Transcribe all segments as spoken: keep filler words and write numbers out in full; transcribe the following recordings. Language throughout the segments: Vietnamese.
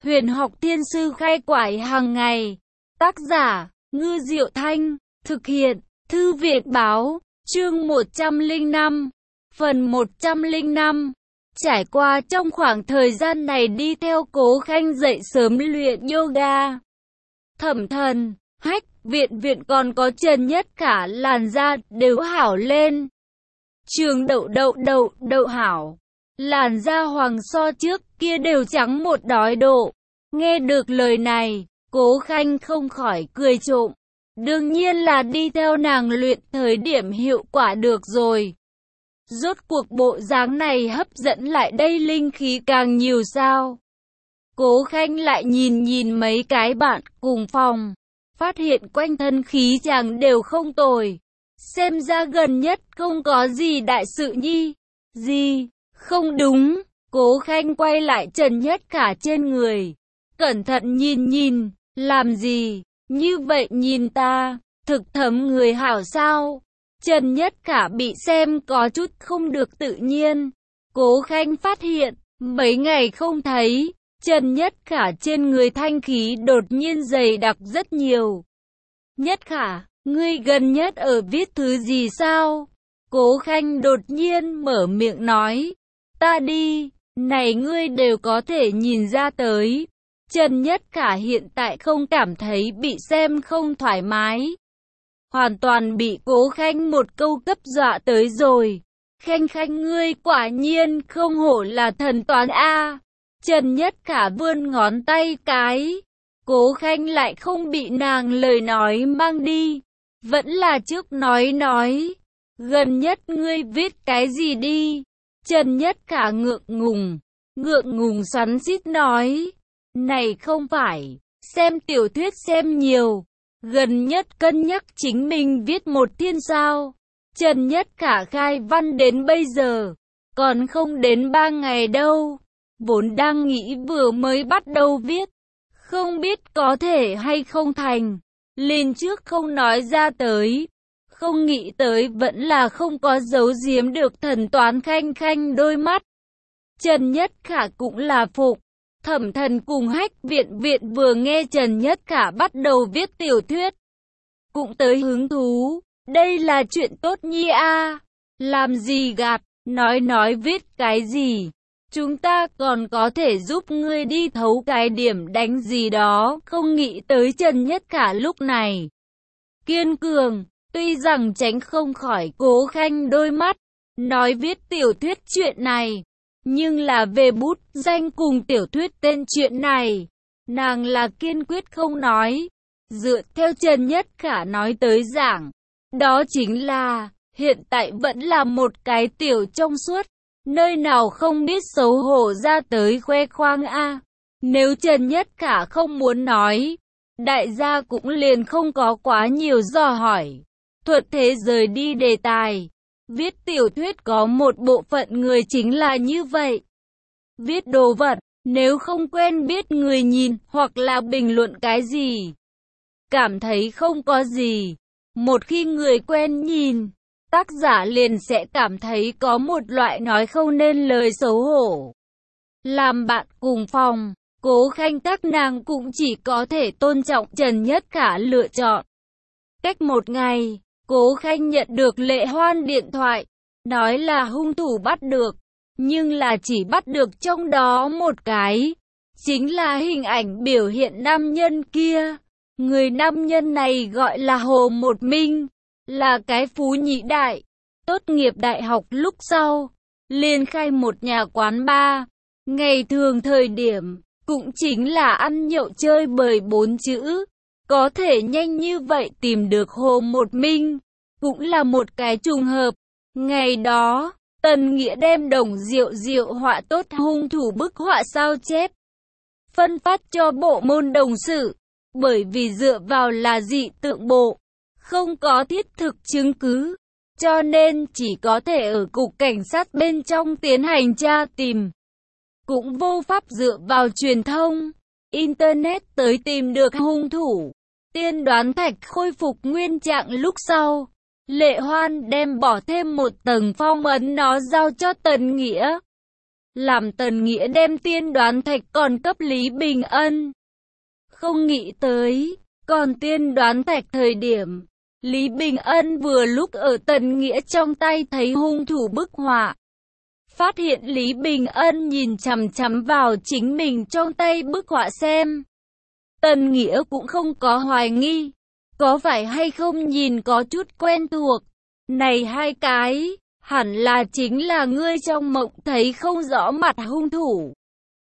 Huyền học thiên sư khai quải hàng ngày. Tác giả, Ngư Diệu Thanh. Thực hiện, Thư viện báo. Chương một trăm lẻ năm. Phần một trăm lẻ năm. Trải qua trong khoảng thời gian này đi theo Cố Khanh dậy sớm luyện yoga. Thẩm Thần, Hách, Viện Viện còn có Trần Nhất Khả làn da đều hảo lên. Trường Đậu Đậu Đậu Đậu hảo. Làn da hoàng so trước kia đều trắng một đói độ. Nghe được lời này, Cố Khanh không khỏi cười trộm. Đương nhiên là đi theo nàng luyện thời điểm hiệu quả được rồi. Rốt cuộc bộ dáng này hấp dẫn lại đây linh khí càng nhiều sao. Cố Khanh lại nhìn nhìn mấy cái bạn cùng phòng. Phát hiện quanh thân khí chàng đều không tồi. Xem ra gần nhất không có gì đại sự nhi. Gì? Không đúng. Cố Khanh quay lại Trần Nhất Khả trên người. Cẩn thận nhìn nhìn. Làm gì? Như vậy nhìn ta. Thực thấm người hảo sao? Trần Nhất Khả bị xem có chút không được tự nhiên. Cố Khanh phát hiện. Mấy ngày không thấy. Trần Nhất Khả trên người thanh khí đột nhiên dày đặc rất nhiều. Nhất Khả, ngươi gần nhất ở viết thứ gì sao? Cố Khanh đột nhiên mở miệng nói. Ta đi, này ngươi đều có thể nhìn ra tới. Trần Nhất Khả hiện tại không cảm thấy bị xem không thoải mái. Hoàn toàn bị Cố Khanh một câu cấp dọa tới rồi. Khanh Khanh ngươi quả nhiên không hổ là thần toán A. Trần Nhất Khả vươn ngón tay cái. Cố Khanh lại không bị nàng lời nói mang đi. Vẫn là trước nói nói. Gần nhất ngươi viết cái gì đi? Trần Nhất Khả ngượng ngùng. Ngượng ngùng xoắn xít nói. Này không phải. Xem tiểu thuyết xem nhiều. Gần nhất cân nhắc chính mình viết một thiên sao. Trần Nhất Khả khai văn đến bây giờ. Còn không đến ba ngày đâu. Vốn đang nghĩ vừa mới bắt đầu viết. Không biết có thể hay không thành. Lên trước không nói ra tới. Không nghĩ tới vẫn là không có giấu giếm được thần toán Khanh Khanh đôi mắt. Trần Nhất Khả cũng là phục. Thẩm Thần cùng Hách Viện Viện vừa nghe Trần Nhất Khả bắt đầu viết tiểu thuyết. Cũng tới hứng thú. Đây là chuyện tốt nhi a. Làm gì gạt, nói nói viết cái gì. Chúng ta còn có thể giúp ngươi đi thấu cái điểm đánh gì đó. Không nghĩ tới Trần Nhất Khả lúc này. Kiên cường, tuy rằng tránh không khỏi Cố Khanh đôi mắt. Nói viết tiểu thuyết chuyện này. Nhưng là về bút danh cùng tiểu thuyết tên chuyện này. Nàng là kiên quyết không nói. Dựa theo Trần Nhất Khả nói tới giảng. Đó chính là, hiện tại vẫn là một cái tiểu trong suốt. Nơi nào không biết xấu hổ ra tới khoe khoang a. Nếu Trần Nhất Khả không muốn nói, đại gia cũng liền không có quá nhiều dò hỏi. Thuận thế rời đi đề tài. Viết tiểu thuyết có một bộ phận người chính là như vậy. Viết đồ vật, nếu không quen biết người nhìn hoặc là bình luận cái gì, cảm thấy không có gì. Một khi người quen nhìn, tác giả liền sẽ cảm thấy có một loại nói không nên lời xấu hổ. Làm bạn cùng phòng, Cố Khanh các nàng cũng chỉ có thể tôn trọng Trần Nhất Khả lựa chọn. Cách một ngày, Cố Khanh nhận được Lệ Hoan điện thoại, nói là hung thủ bắt được, nhưng là chỉ bắt được trong đó một cái, chính là hình ảnh biểu hiện nam nhân kia. Người nam nhân này gọi là Hồ Một Minh, là cái phú nhị đại, tốt nghiệp đại học lúc sau, liền khai một nhà quán bar, ngày thường thời điểm, cũng chính là ăn nhậu chơi bời bốn chữ. Có thể nhanh như vậy tìm được Hồ Một Minh, cũng là một cái trùng hợp. Ngày đó, Tần Nghĩa đem Đồng Diệu Diệu họa tốt hung thủ bức họa sao chép, phân phát cho bộ môn đồng sự, bởi vì dựa vào là dị tượng bộ, không có thiết thực chứng cứ, cho nên chỉ có thể ở cục cảnh sát bên trong tiến hành tra tìm. Cũng vô pháp dựa vào truyền thông, Internet tới tìm được hung thủ. Tiên đoán thạch khôi phục nguyên trạng lúc sau, Lệ Hoan đem bỏ thêm một tầng phong ấn nó giao cho Tần Nghĩa. làm Tần Nghĩa đem tiên đoán thạch còn cấp Lý Bình Ân. Không nghĩ tới, còn tiên đoán thạch thời điểm, Lý Bình Ân vừa lúc ở Tần Nghĩa trong tay thấy hung thủ bức họa. Phát hiện Lý Bình Ân nhìn chằm chằm vào chính mình trong tay bức họa xem. Tần Nghĩa cũng không có hoài nghi, có phải hay không nhìn có chút quen thuộc. Này hai cái, hẳn là chính là ngươi trong mộng thấy không rõ mặt hung thủ.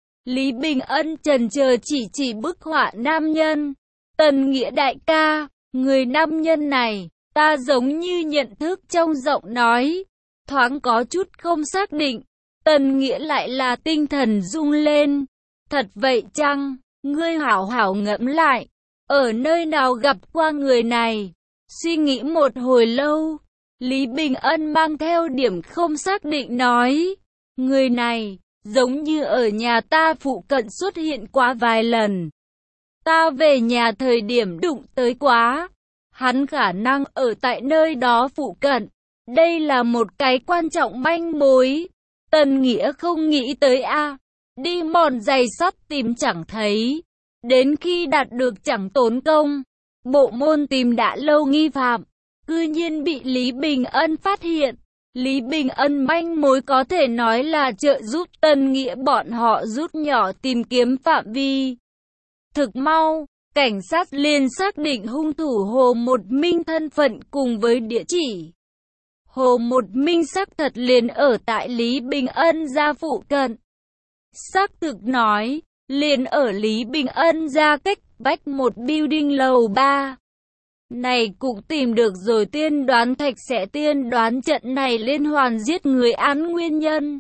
Lý Bình Ân chần chờ chỉ chỉ bức họa nam nhân. Tần Nghĩa đại ca, người nam nhân này, ta giống như nhận thức trong giọng nói, thoáng có chút không xác định. Tần Nghĩa lại là tinh thần rung lên. Thật vậy chăng? Ngươi hảo hảo ngẫm lại, ở nơi nào gặp qua người này? Suy nghĩ một hồi lâu, Lý Bình Ân mang theo điểm không xác định nói, người này, giống như ở nhà ta phụ cận xuất hiện quá vài lần. Ta về nhà thời điểm đụng tới quá, hắn khả năng ở tại nơi đó phụ cận. Đây là một cái quan trọng manh mối. Tần Nghĩa không nghĩ tới a, đi mòn giày sắt tìm chẳng thấy, đến khi đạt được chẳng tốn công. Bộ môn tìm đã lâu nghi phạm, cư nhiên bị Lý Bình Ân phát hiện. Lý Bình Ân manh mối có thể nói là trợ giúp Tần Nghĩa bọn họ rút nhỏ tìm kiếm phạm vi. Thực mau, cảnh sát liền xác định hung thủ Hồ Một Minh thân phận cùng với địa chỉ. Hồ Một Minh xác thật liền ở tại Lý Bình Ân gia phụ cận. Xác thực nói, liền ở Lý Bình Ân gia cách vách một building lầu ba. Này cũng tìm được rồi, tiên đoán thạch sẽ tiên đoán trận này liên hoàn giết người án nguyên nhân.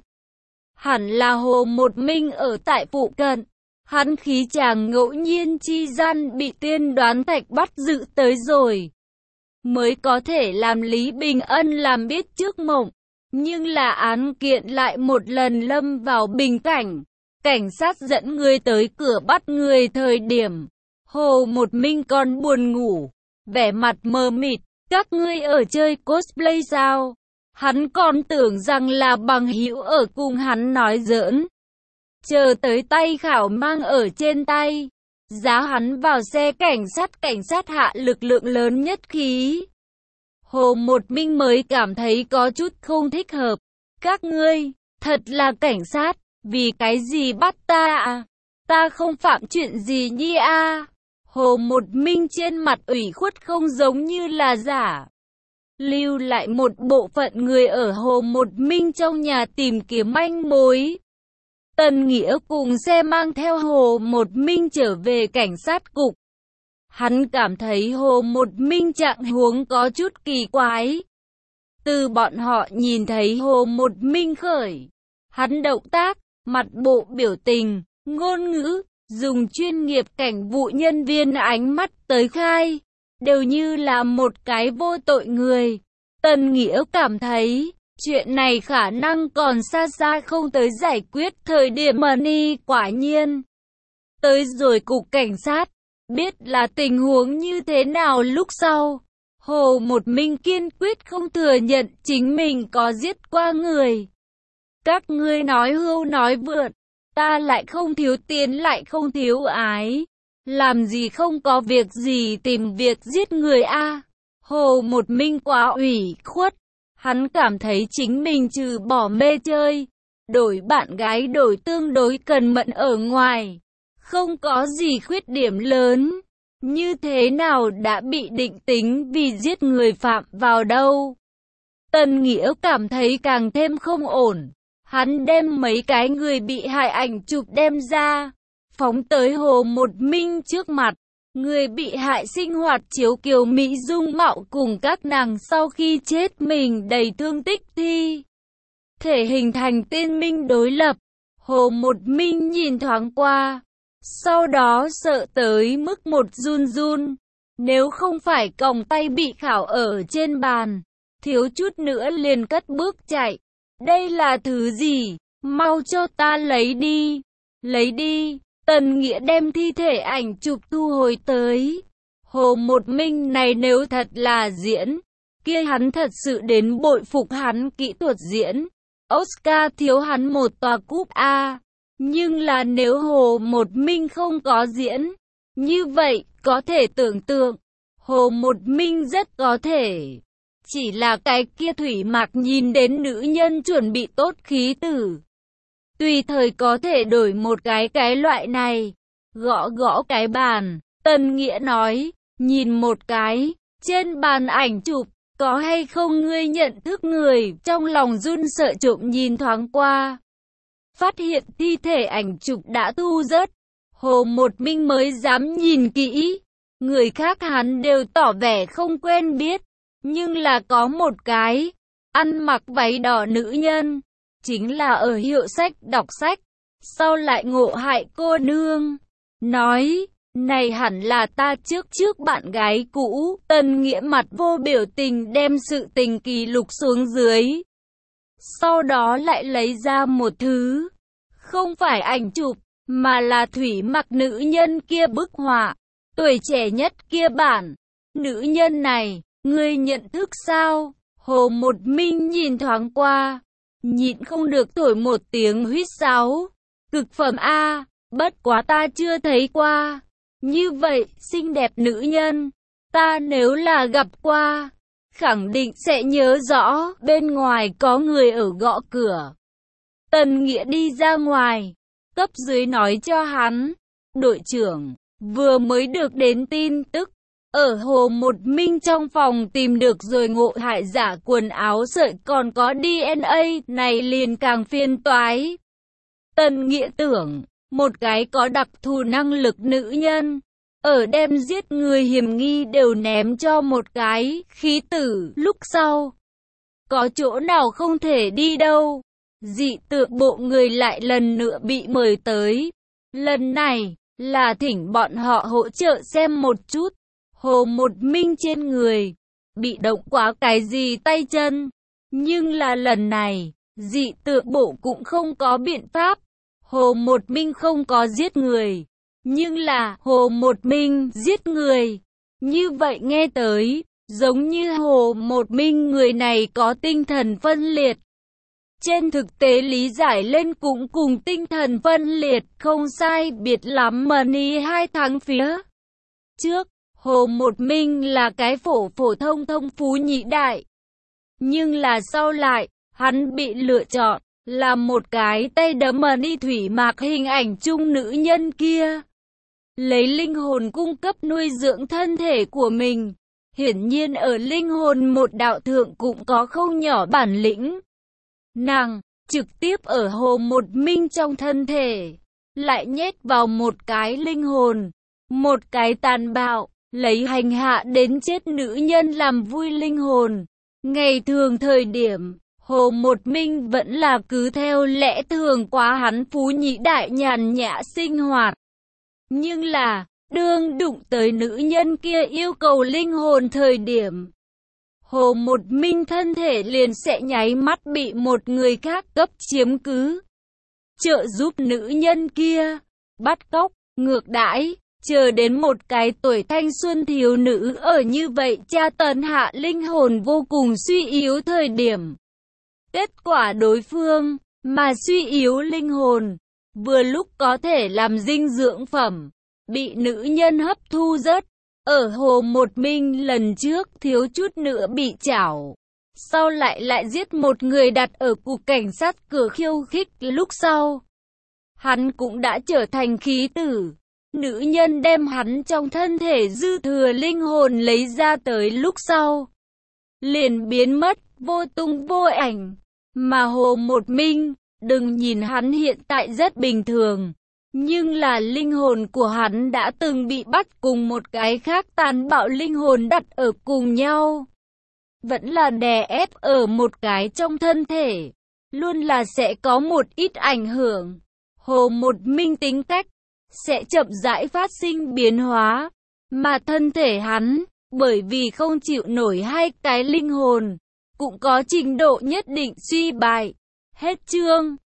Hẳn là Hồ Một Minh ở tại phụ cận. Hắn khí chàng ngẫu nhiên chi gian bị tiên đoán thạch bắt giữ tới rồi, mới có thể làm Lý Bình Ân làm biết trước mộng. Nhưng là án kiện lại một lần lâm vào bình cảnh. Cảnh sát dẫn người tới cửa bắt người thời điểm, Hồ Một Minh còn buồn ngủ, vẻ mặt mờ mịt. Các ngươi ở chơi cosplay sao? Hắn còn tưởng rằng là bằng hữu ở cùng hắn nói giỡn. Chờ tới tay khảo mang ở trên tay, giá hắn vào xe cảnh sát, cảnh sát hạ lực lượng lớn nhất khí. Hồ Một Minh mới cảm thấy có chút không thích hợp. Các ngươi, thật là cảnh sát, vì cái gì bắt ta à? Ta không phạm chuyện gì nhi a? Hồ Một Minh trên mặt ủy khuất không giống như là giả. Lưu lại một bộ phận người ở Hồ Một Minh trong nhà tìm kiếm manh mối. Tần Nghĩa cùng xe mang theo Hồ Một Minh trở về cảnh sát cục. Hắn cảm thấy Hồ Một Minh trạng huống có chút kỳ quái. Từ bọn họ nhìn thấy Hồ Một Minh khởi, hắn động tác, mặt bộ biểu tình, ngôn ngữ, dùng chuyên nghiệp cảnh vụ nhân viên ánh mắt tới khai, đều như là một cái vô tội người. Tần Nghĩa cảm thấy, chuyện này khả năng còn xa xa không tới giải quyết thời điểm mà ni. Quả nhiên, tới rồi cục cảnh sát, biết là tình huống như thế nào lúc sau. Hồ Một Minh kiên quyết không thừa nhận chính mình có giết qua người. Các ngươi nói hưu nói vượt, ta lại không thiếu tiền lại không thiếu ái, làm gì không có việc gì tìm việc giết người a? À? Hồ Một Minh quá ủy khuất, hắn cảm thấy chính mình trừ bỏ mê chơi, đổi bạn gái đổi tương đối cần mẫn ở ngoài, không có gì khuyết điểm lớn. Như thế nào đã bị định tính vì giết người phạm vào đâu? Tần Nghĩa cảm thấy càng thêm không ổn. Hắn đem mấy cái người bị hại ảnh chụp đem ra, phóng tới Hồ Một Minh trước mặt. Người bị hại sinh hoạt chiếu kiều mỹ dung mạo cùng các nàng sau khi chết mình đầy thương tích thi thể hình thành tiên minh đối lập. Hồ Một Minh nhìn thoáng qua, sau đó sợ tới mức một run run. Nếu không phải còng tay bị khảo ở trên bàn, thiếu chút nữa liền cất bước chạy. Đây là thứ gì? Mau cho ta lấy đi. Lấy đi. Tần Nghĩa đem thi thể ảnh chụp thu hồi tới. Hồ Một Minh này nếu thật là diễn, kia hắn thật sự đến bội phục hắn kỹ thuật diễn. Oscar thiếu hắn một tòa cúp A. Nhưng là nếu Hồ Một Minh không có diễn, như vậy, có thể tưởng tượng, Hồ Một Minh rất có thể chỉ là cái kia Thủy Mặc nhìn đến nữ nhân chuẩn bị tốt khí tử. Tùy thời có thể đổi một cái cái loại này. Gõ gõ cái bàn, Tân Nghĩa nói, nhìn một cái, trên bàn ảnh chụp, có hay không ngươi nhận thức người, trong lòng run sợ trộm nhìn thoáng qua. Phát hiện thi thể ảnh chụp đã thu rớt, Hồ Một Minh mới dám nhìn kỹ. Người khác hắn đều tỏ vẻ không quen biết, nhưng là có một cái, ăn mặc váy đỏ nữ nhân, chính là ở hiệu sách đọc sách, sau lại ngộ hại cô nương. Nói, này hẳn là ta trước trước bạn gái cũ. Tân Nghĩa mặt vô biểu tình đem sự tình kỳ lục xuống dưới. Sau đó lại lấy ra một thứ, không phải ảnh chụp, mà là Thủy Mặc nữ nhân kia bức họa, tuổi trẻ nhất kia bản. Nữ nhân này, ngươi nhận thức sao? Hồ Một Minh nhìn thoáng qua, nhịn không được thổi một tiếng huýt sáo. Cực phẩm A, bất quá ta chưa thấy qua. Như vậy, xinh đẹp nữ nhân, ta nếu là gặp qua, khẳng định sẽ nhớ rõ. Bên ngoài có người ở gõ cửa. Tần Nghĩa đi ra ngoài, cấp dưới nói cho hắn, đội trưởng vừa mới được đến tin tức, ở Hồ Một Minh trong phòng tìm được rồi ngộ hại giả quần áo sợi còn có đê en a, này liền càng phiền toái. Tần Nghĩa tưởng, một cái có đặc thù năng lực nữ nhân, ở đem giết người hiểm nghi đều ném cho một cái khí tử, lúc sau có chỗ nào không thể đi đâu. Dị tượng bộ người lại lần nữa bị mời tới. Lần này là thỉnh bọn họ hỗ trợ xem một chút Hồ Một Minh trên người bị động quá cái gì tay chân. Nhưng là lần này dị tượng bộ cũng không có biện pháp. Hồ Một Minh không có giết người, nhưng là Hồ Một Minh giết người. Như vậy nghe tới giống như Hồ Một Minh người này có tinh thần phân liệt. Trên thực tế lý giải lên cũng cùng tinh thần phân liệt không sai biệt lắm. Mà ni hai tháng phía trước, Hồ Một Minh là cái phổ phổ thông thông phú nhị đại. Nhưng là sau lại, hắn bị lựa chọn là một cái tay đấm mà ni Thủy Mặc hình ảnh chung nữ nhân kia. Lấy linh hồn cung cấp nuôi dưỡng thân thể của mình. Hiển nhiên ở linh hồn một đạo thượng cũng có không nhỏ bản lĩnh. Nàng trực tiếp ở Hồ Một Minh trong thân thể, lại nhét vào một cái linh hồn, một cái tàn bạo, lấy hành hạ đến chết nữ nhân làm vui linh hồn. Ngày thường thời điểm, Hồ Một Minh vẫn là cứ theo lẽ thường quá hắn phú nhị đại nhàn nhã sinh hoạt. Nhưng là, đương đụng tới nữ nhân kia yêu cầu linh hồn thời điểm, Hồ Một Minh thân thể liền sẽ nháy mắt bị một người khác cấp chiếm cứ. Trợ giúp nữ nhân kia, bắt cóc, ngược đãi, chờ đến một cái tuổi thanh xuân thiếu nữ ở như vậy tra tấn hạ linh hồn vô cùng suy yếu thời điểm. Kết quả đối phương, mà suy yếu linh hồn, vừa lúc có thể làm dinh dưỡng phẩm, bị nữ nhân hấp thu rất. Ở Hồ Một Minh lần trước thiếu chút nữa bị chảo, sau lại lại giết một người đặt ở cục cảnh sát cửa khiêu khích. Lúc sau, hắn cũng đã trở thành khí tử. Nữ nhân đem hắn trong thân thể dư thừa linh hồn lấy ra tới lúc sau, liền biến mất, vô tung vô ảnh. Mà Hồ Một Minh, đừng nhìn hắn hiện tại rất bình thường, nhưng là linh hồn của hắn đã từng bị bắt cùng một cái khác tàn bạo linh hồn đặt ở cùng nhau. Vẫn là đè ép ở một cái trong thân thể, luôn là sẽ có một ít ảnh hưởng. Hồ Một Minh tính cách sẽ chậm rãi phát sinh biến hóa, mà thân thể hắn, bởi vì không chịu nổi hai cái linh hồn, cũng có trình độ nhất định suy bại. Hết chương.